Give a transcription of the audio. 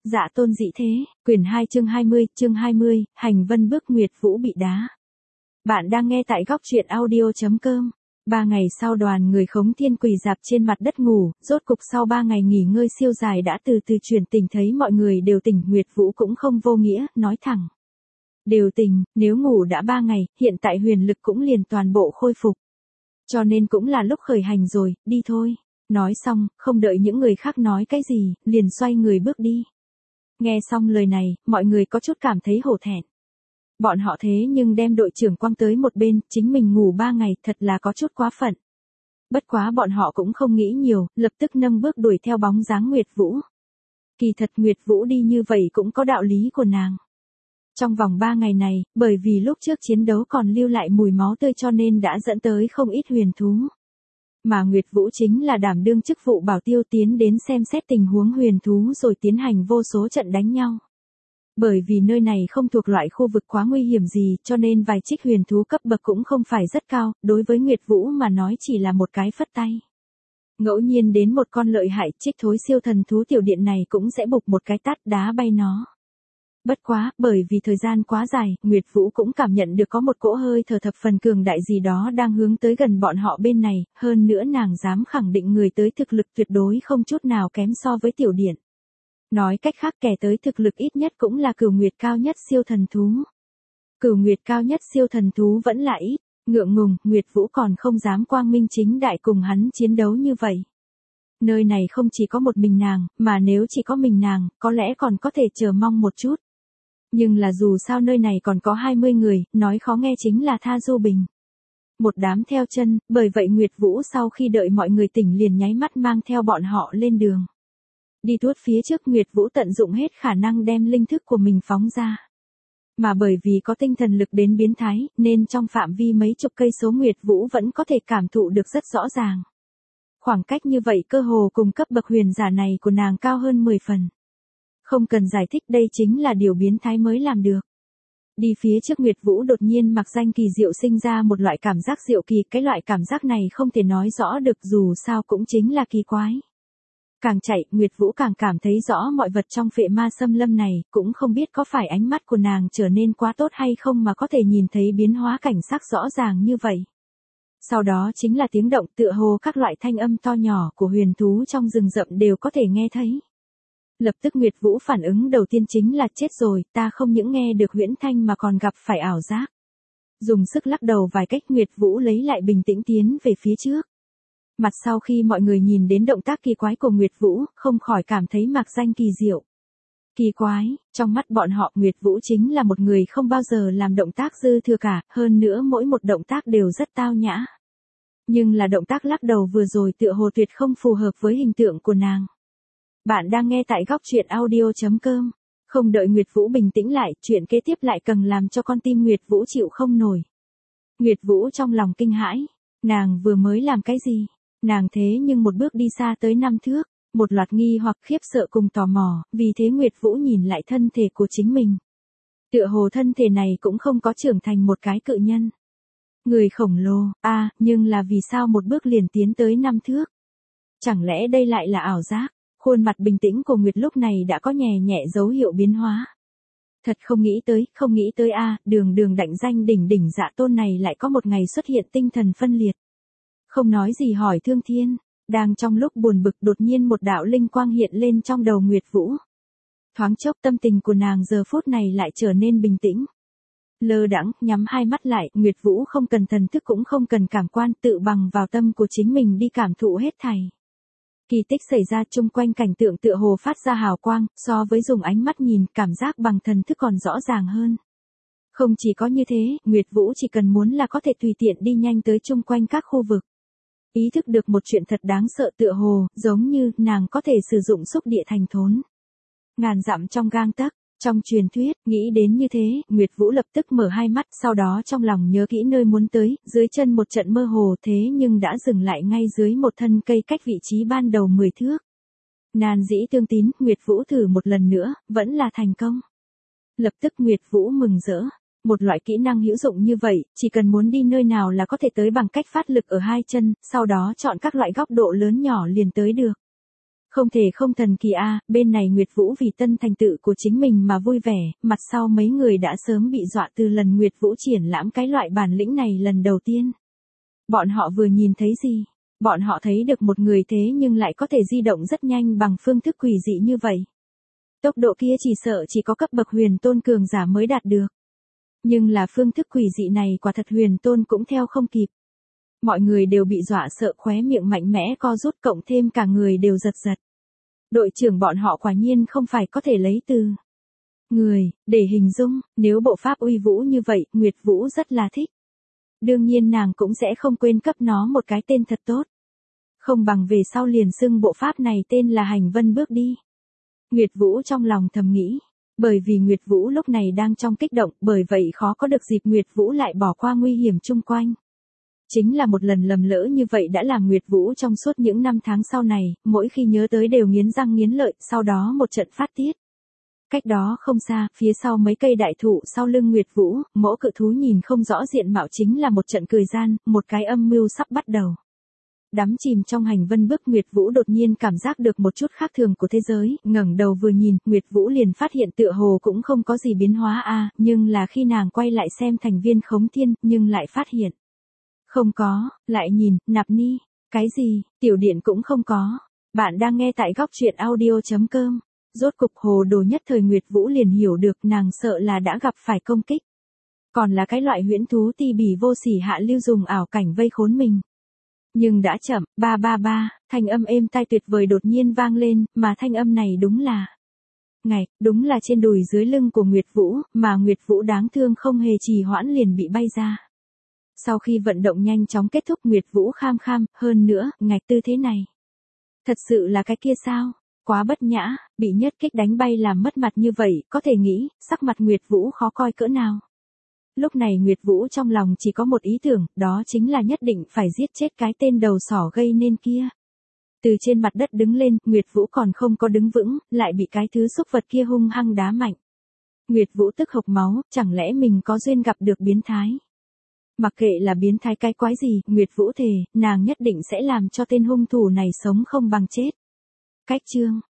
Dạ tôn dị thế, quyển 2 chương 20, hành vân bước Nguyệt Vũ bị đá. Bạn đang nghe tại góc truyện audio.com. 3 ngày sau đoàn người Khống Thiên quỳ rạp trên mặt đất ngủ, rốt cục sau 3 ngày nghỉ ngơi siêu dài đã từ từ chuyển tỉnh thấy mọi người đều tỉnh, Nguyệt Vũ cũng không vô nghĩa, nói thẳng. Đều tỉnh, nếu ngủ đã 3 ngày, hiện tại huyền lực cũng liền toàn bộ khôi phục. Cho nên cũng là lúc khởi hành rồi, đi thôi. Nói xong, không đợi những người khác nói cái gì, liền xoay người bước đi. Nghe xong lời này, mọi người có chút cảm thấy hổ thẹn. Bọn họ thế nhưng đem đội trưởng quăng tới một bên, chính mình ngủ 3 ngày, thật là có chút quá phận. Bất quá bọn họ cũng không nghĩ nhiều, lập tức nâng bước đuổi theo bóng dáng Nguyệt Vũ. Kỳ thật Nguyệt Vũ đi như vậy cũng có đạo lý của nàng. Trong vòng 3 ngày này, bởi vì lúc trước chiến đấu còn lưu lại mùi máu tươi cho nên đã dẫn tới không ít huyền thú. Mà Nguyệt Vũ chính là đảm đương chức vụ bảo tiêu tiến đến xem xét tình huống huyền thú rồi tiến hành vô số trận đánh nhau. Bởi vì nơi này không thuộc loại khu vực quá nguy hiểm gì cho nên vài trích huyền thú cấp bậc cũng không phải rất cao, đối với Nguyệt Vũ mà nói chỉ là một cái phất tay. Ngẫu nhiên đến một con lợi hại trích thối siêu thần thú tiểu điện này cũng sẽ bục một cái tát đá bay nó. Bất quá, bởi vì thời gian quá dài, Nguyệt Vũ cũng cảm nhận được có một cỗ hơi thở thập phần cường đại gì đó đang hướng tới gần bọn họ bên này, hơn nữa nàng dám khẳng định người tới thực lực tuyệt đối không chút nào kém so với tiểu điện. Nói cách khác kẻ tới thực lực ít nhất cũng là cửu nguyệt cao nhất siêu thần thú. Cửu nguyệt cao nhất siêu thần thú vẫn là ít, ngượng ngùng, Nguyệt Vũ còn không dám quang minh chính đại cùng hắn chiến đấu như vậy. Nơi này không chỉ có một mình nàng, mà nếu chỉ có mình nàng, có lẽ còn có thể chờ mong một chút. Nhưng là dù sao nơi này còn có 20 người, nói khó nghe chính là Tha Du Bình. Một đám theo chân, bởi vậy Nguyệt Vũ sau khi đợi mọi người tỉnh liền nháy mắt mang theo bọn họ lên đường. Đi tuốt phía trước Nguyệt Vũ tận dụng hết khả năng đem linh thức của mình phóng ra. Mà bởi vì có tinh thần lực đến biến thái, nên trong phạm vi mấy chục cây số Nguyệt Vũ vẫn có thể cảm thụ được rất rõ ràng. Khoảng cách như vậy cơ hồ cùng cấp bậc huyền giả này của nàng cao hơn 10 phần. Không cần giải thích, đây chính là điều biến thái mới làm được. Đi phía trước Nguyệt Vũ đột nhiên mặc danh kỳ diệu sinh ra một loại cảm giác diệu kỳ, cái loại cảm giác này không thể nói rõ được dù sao cũng chính là kỳ quái. Càng chạy, Nguyệt Vũ càng cảm thấy rõ mọi vật trong phệ ma xâm lâm này, cũng không biết có phải ánh mắt của nàng trở nên quá tốt hay không mà có thể nhìn thấy biến hóa cảnh sắc rõ ràng như vậy. Sau đó chính là tiếng động tựa hồ các loại thanh âm to nhỏ của huyền thú trong rừng rậm đều có thể nghe thấy. Lập tức Nguyệt Vũ phản ứng đầu tiên chính là chết rồi, ta không những nghe được huyễn thanh mà còn gặp phải ảo giác. Dùng sức lắc đầu vài cách Nguyệt Vũ lấy lại bình tĩnh tiến về phía trước. Mặt sau khi mọi người nhìn đến động tác kỳ quái của Nguyệt Vũ, không khỏi cảm thấy mạc danh kỳ diệu. Kỳ quái, trong mắt bọn họ Nguyệt Vũ chính là một người không bao giờ làm động tác dư thừa cả, hơn nữa mỗi một động tác đều rất tao nhã. Nhưng là động tác lắc đầu vừa rồi tựa hồ tuyệt không phù hợp với hình tượng của nàng. Bạn đang nghe tại góc truyện audio.com. Không đợi Nguyệt Vũ bình tĩnh lại, chuyện kế tiếp lại càng làm cho con tim Nguyệt Vũ chịu không nổi. Nguyệt Vũ trong lòng kinh hãi. Nàng vừa mới làm cái gì? Nàng thế nhưng một bước đi xa tới 5 thước. Một loạt nghi hoặc khiếp sợ cùng tò mò, vì thế Nguyệt Vũ nhìn lại thân thể của chính mình. Tựa hồ thân thể này cũng không có trưởng thành một cái cự nhân. Người khổng lồ, nhưng là vì sao một bước liền tiến tới 5 thước? Chẳng lẽ đây lại là ảo giác? Khuôn mặt bình tĩnh của Nguyệt lúc này đã có nhẹ nhẹ dấu hiệu biến hóa. Thật không nghĩ tới đường đảnh danh đỉnh dạ tôn này lại có một ngày xuất hiện tinh thần phân liệt. Không nói gì hỏi Thương Thiên, đang trong lúc buồn bực đột nhiên một đạo linh quang hiện lên trong đầu Nguyệt Vũ. Thoáng chốc tâm tình của nàng giờ phút này lại trở nên bình tĩnh. Lơ đãng, nhắm hai mắt lại, Nguyệt Vũ không cần thần thức cũng không cần cảm quan, tự bằng vào tâm của chính mình đi cảm thụ hết thảy. Kỳ tích xảy ra chung quanh cảnh tượng tựa hồ phát ra hào quang, so với dùng ánh mắt nhìn, cảm giác bằng thần thức còn rõ ràng hơn. Không chỉ có như thế, Nguyệt Vũ chỉ cần muốn là có thể tùy tiện đi nhanh tới chung quanh các khu vực. Ý thức được một chuyện thật đáng sợ tựa hồ, giống như nàng có thể sử dụng xúc địa thành thốn. Ngàn dặm trong gang tấc. Trong truyền thuyết, nghĩ đến như thế, Nguyệt Vũ lập tức mở hai mắt, sau đó trong lòng nhớ kỹ nơi muốn tới, dưới chân một trận mơ hồ thế nhưng đã dừng lại ngay dưới một thân cây cách vị trí ban đầu 10 thước. Nan dĩ tương tín, Nguyệt Vũ thử một lần nữa, vẫn là thành công. Lập tức Nguyệt Vũ mừng rỡ. Một loại kỹ năng hữu dụng như vậy, chỉ cần muốn đi nơi nào là có thể tới bằng cách phát lực ở hai chân, sau đó chọn các loại góc độ lớn nhỏ liền tới được. Không thể không thần kỳ a, bên này Nguyệt Vũ vì tân thành tựu của chính mình mà vui vẻ, mặt sau mấy người đã sớm bị dọa từ lần Nguyệt Vũ triển lãm cái loại bản lĩnh này lần đầu tiên. Bọn họ vừa nhìn thấy gì? Bọn họ thấy được một người thế nhưng lại có thể di động rất nhanh bằng phương thức quỷ dị như vậy. Tốc độ kia chỉ sợ chỉ có cấp bậc huyền tôn cường giả mới đạt được. Nhưng là phương thức quỷ dị này quả thật huyền tôn cũng theo không kịp. Mọi người đều bị dọa sợ, khóe miệng mạnh mẽ co rút, cộng thêm cả người đều giật giật. Đội trưởng bọn họ quả nhiên không phải có thể lấy từ người để hình dung, nếu bộ pháp uy vũ như vậy, Nguyệt Vũ rất là thích. Đương nhiên nàng cũng sẽ không quên cấp nó một cái tên thật tốt. Không bằng về sau liền xưng bộ pháp này tên là Hành Vân Bước đi. Nguyệt Vũ trong lòng thầm nghĩ. Bởi vì Nguyệt Vũ lúc này đang trong kích động, bởi vậy khó có được dịp Nguyệt Vũ lại bỏ qua nguy hiểm chung quanh. Chính là một lần lầm lỡ như vậy đã làm Nguyệt Vũ trong suốt những năm tháng sau này, mỗi khi nhớ tới đều nghiến răng nghiến lợi, sau đó một trận phát tiết. Cách đó không xa, phía sau mấy cây đại thụ sau lưng Nguyệt Vũ, mỗ cự thú nhìn không rõ diện mạo chính là một trận cười gian, một cái âm mưu sắp bắt đầu. Đắm chìm trong Hành Vân Bước, Nguyệt Vũ đột nhiên cảm giác được một chút khác thường của thế giới, ngẩng đầu vừa nhìn, Nguyệt Vũ liền phát hiện tựa hồ cũng không có gì biến hóa a, nhưng là khi nàng quay lại xem thành viên Khống Thiên, nhưng lại phát hiện. Không có, lại nhìn, Nạp Ni, cái gì, tiểu điện cũng không có. Bạn đang nghe tại góc truyện audio.com. Rốt cục hồ đồ nhất thời Nguyệt Vũ liền hiểu được nàng sợ là đã gặp phải công kích. Còn là cái loại huyễn thú ti bỉ vô sỉ hạ lưu dùng ảo cảnh vây khốn mình. Nhưng đã chậm, ba ba ba, thanh âm êm tai tuyệt vời đột nhiên vang lên, mà thanh âm này đúng là đúng là trên đùi dưới lưng của Nguyệt Vũ, mà Nguyệt Vũ đáng thương không hề trì hoãn liền bị bay ra. Sau khi vận động nhanh chóng kết thúc, Nguyệt Vũ kham kham, hơn nữa, tư thế này. Thật sự là cái kia sao? Quá bất nhã, bị nhất kích đánh bay làm mất mặt như vậy, có thể nghĩ, sắc mặt Nguyệt Vũ khó coi cỡ nào. Lúc này Nguyệt Vũ trong lòng chỉ có một ý tưởng, đó chính là nhất định phải giết chết cái tên đầu sỏ gây nên kia. Từ trên mặt đất đứng lên, Nguyệt Vũ còn không có đứng vững, lại bị cái thứ xúc vật kia hung hăng đá mạnh. Nguyệt Vũ tức hộc máu, chẳng lẽ mình có duyên gặp được biến thái? Mặc kệ là biến thái cái quái gì, Nguyệt Vũ thề, nàng nhất định sẽ làm cho tên hung thủ này sống không bằng chết. Cách chương